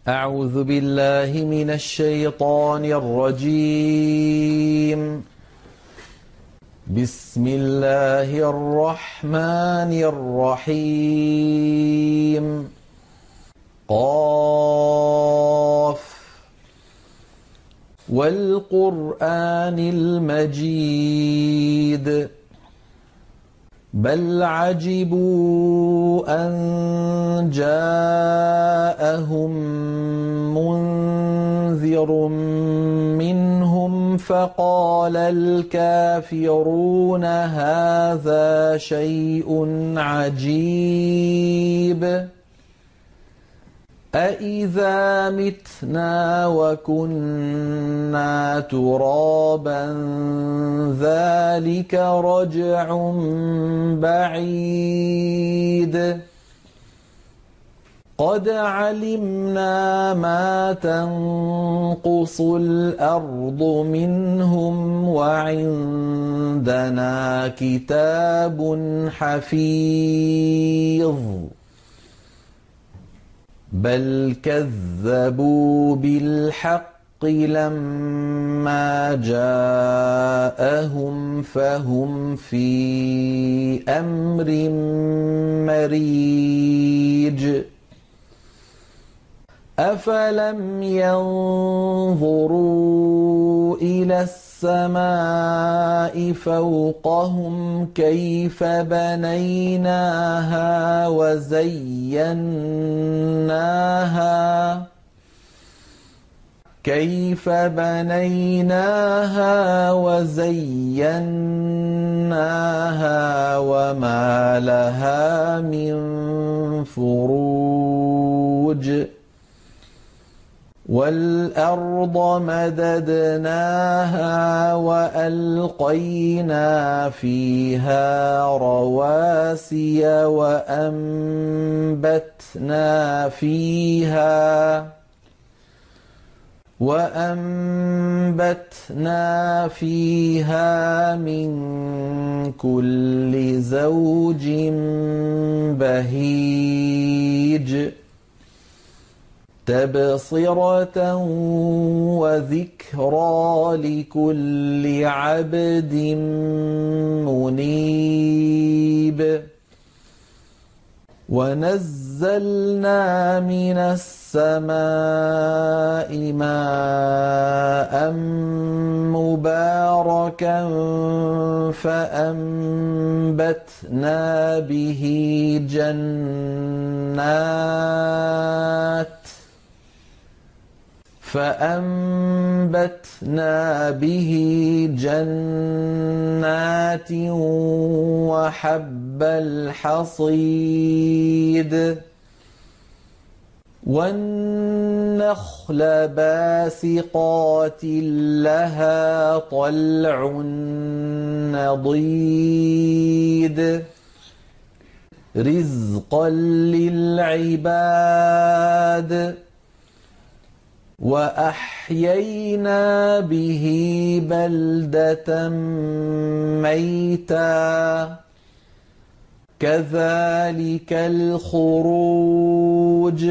أعوذ بالله من الشيطان الرجيم. بسم الله الرحمن الرحيم. قاف والقرآن المجيد بل عجبوا أن جاءهم منذر منهم فقال الكافرون هذا شيء عجيب أإذا متنا وكنا ترابا ذلك رجع بعيد قد علمنا ما تنقص الأرض منهم وعندنا كتاب حفيظ بل كذبوا بالحق لما جاءهم فهم في أمر مريج أفلم ينظروا إلى السماء فوقهم كيف بنيناها وزيناها وما لها من فروج والأرض مددناها وألقينا فيها رواسي وأنبتنا فيها من كل زوج بهيج تبصرة وذكرى لكل عبد منيب ونزلنا من السماء ماء مباركا فأنبتنا به جنات وحب الحصيد والنخل باسقات لها طلع نضيد رزقا للعباد وأحيينا به بلدة ميتا كذلك الخروج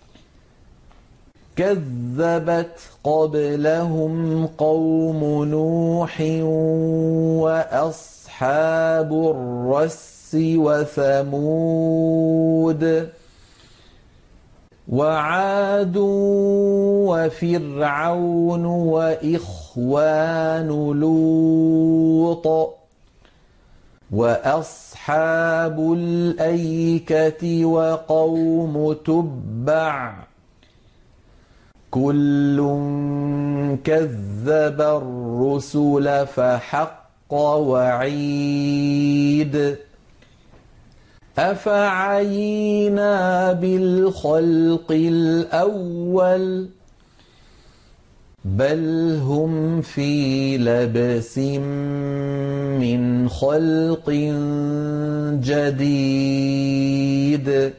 كذبت قبلهم قوم نوح وأصحاب الرس وثمود وعاد وفرعون وإخوان لوط وأصحاب الأيكة وقوم تبع كل كذب الرسل فحق وعيد أفعينا بالخلق الأول بل هم في لبس من خلق جديد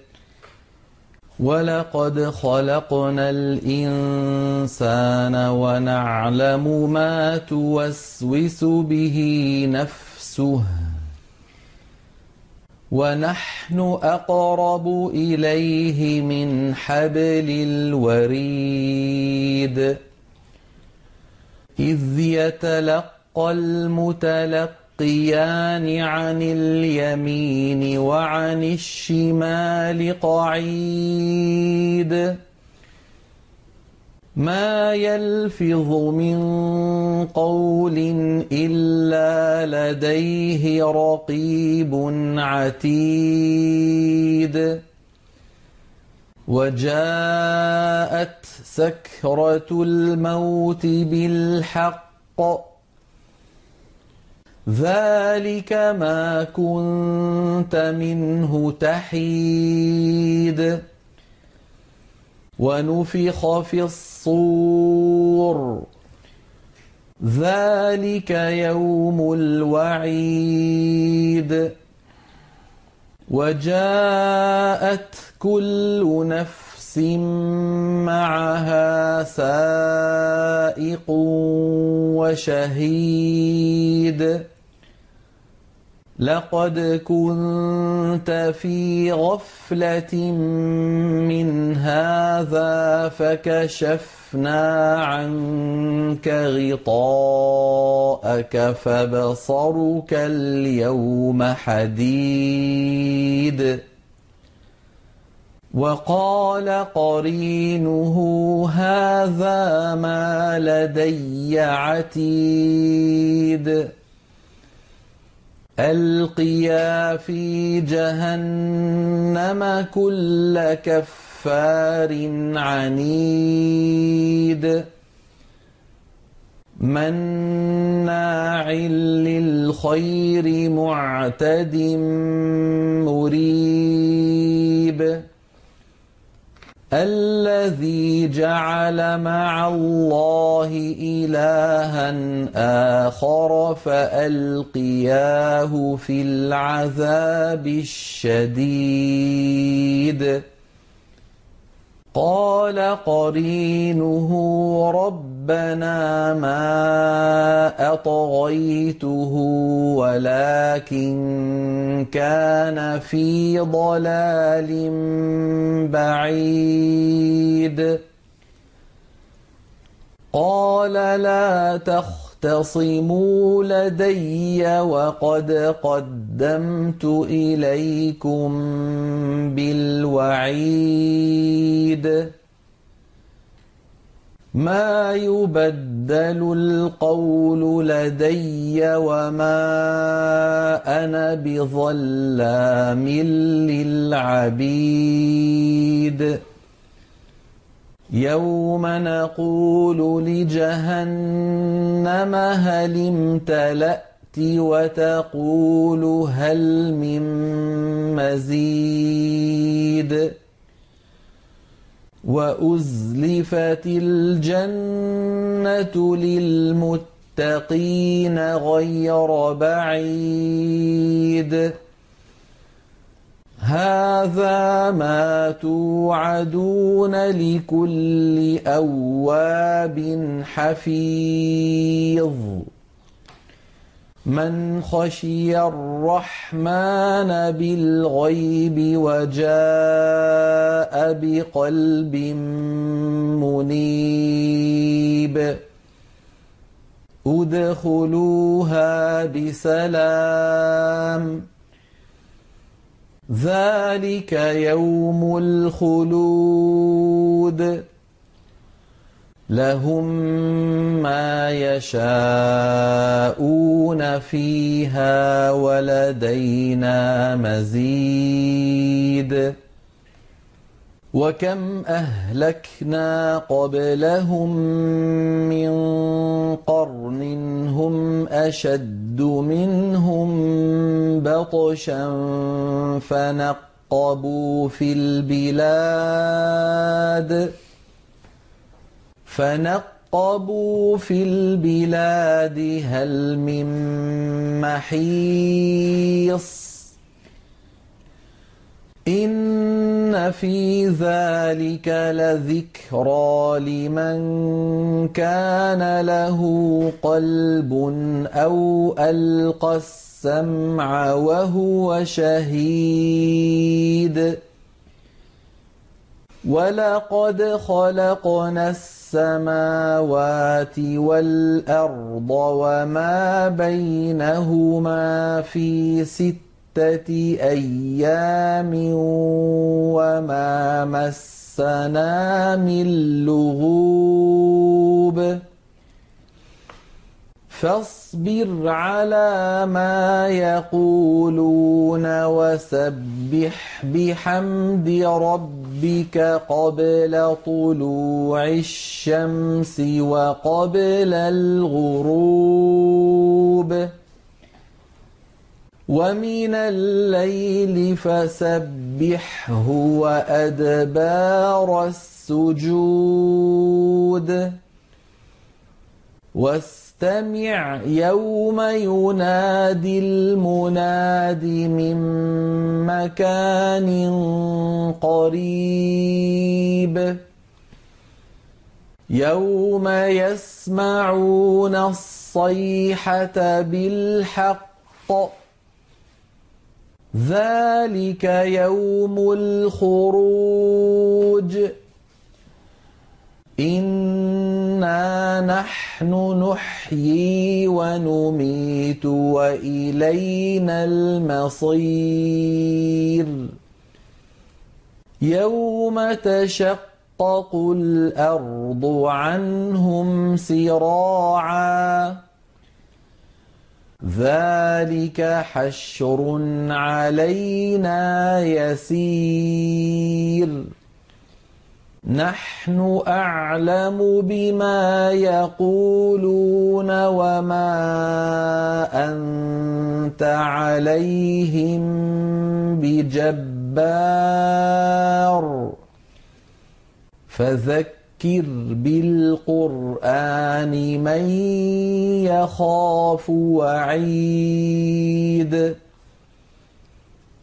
ولقد خلقنا الإنسان ونعلم ما توسوس به نفسه ونحن أقرب إليه من حبل الوريد إذ يتلقى المتلقيان عن اليمين وعن الشمال قعيد ما يلفظ من قول إلا لديه رقيب عتيد وجاءت سكرة الموت بالحق ذلك ما كنت منه تحيد ونفخ في الصور ذلك يوم الوعيد وجاءت كل نفس معها سائق وشهيد لقد كنت في غفلة من هذا فكشفنا عنك غطاءك فبصرك اليوم حديد وقال قرينه هذا ما لدي عتيد ألقيا في جهنم كل كفار عنيد مناع للخير معتد مريب الذي جعل مع الله إلها آخر فألقياه في العذاب الشديد قال قرينه ربنا ما أطغيته ولكن كان في ضلال بعيد قال لا تختصموا لدي وقد قدمت إليكم بالوعيد ما يبدل القول لدي وما أنا بظلام للعبيد يوم نقول لجهنم هل امتلأت وتقول هل من مزيد وأزلفت الجنة للمتقين غير بعيد هذا ما توعدون لكل أواب حفيظ من خشي الرحمن بالغيب وجاء بقلب منيب ادخلوها بسلام ذلك يوم الخلود لهم ما يشاءون فيها ولدينا مزيد وكم أهلكنا قبلهم من قرن هم أشد منهم بطشا فنقبوا في البلاد هل من محيص إن في ذلك لذكرى لمن كان له قلب أو ألقى السمع وهو شهيد ولقد خلقنا السماوات والأرض وما بينهما في 6 أيام وما مسنا من لغوب فاصبر على ما يقولون وسبح بحمد ربك قبل طلوع الشمس وقبل الغروب ومن الليل فسبحه وأدبار السجود واستمع يوم ينادي المناد من مكان قريب يوم يسمعون الصيحة بالحق ذلك يوم الخروج إنا نحن نحيي ونميت وإلينا المصير يوم تشقق الأرض عنهم سراعا ذلك حشر علينا يسير نحن أعلم بما يقولون وما أنت عليهم بجبار فذكر بالقرآن من يخاف وعيد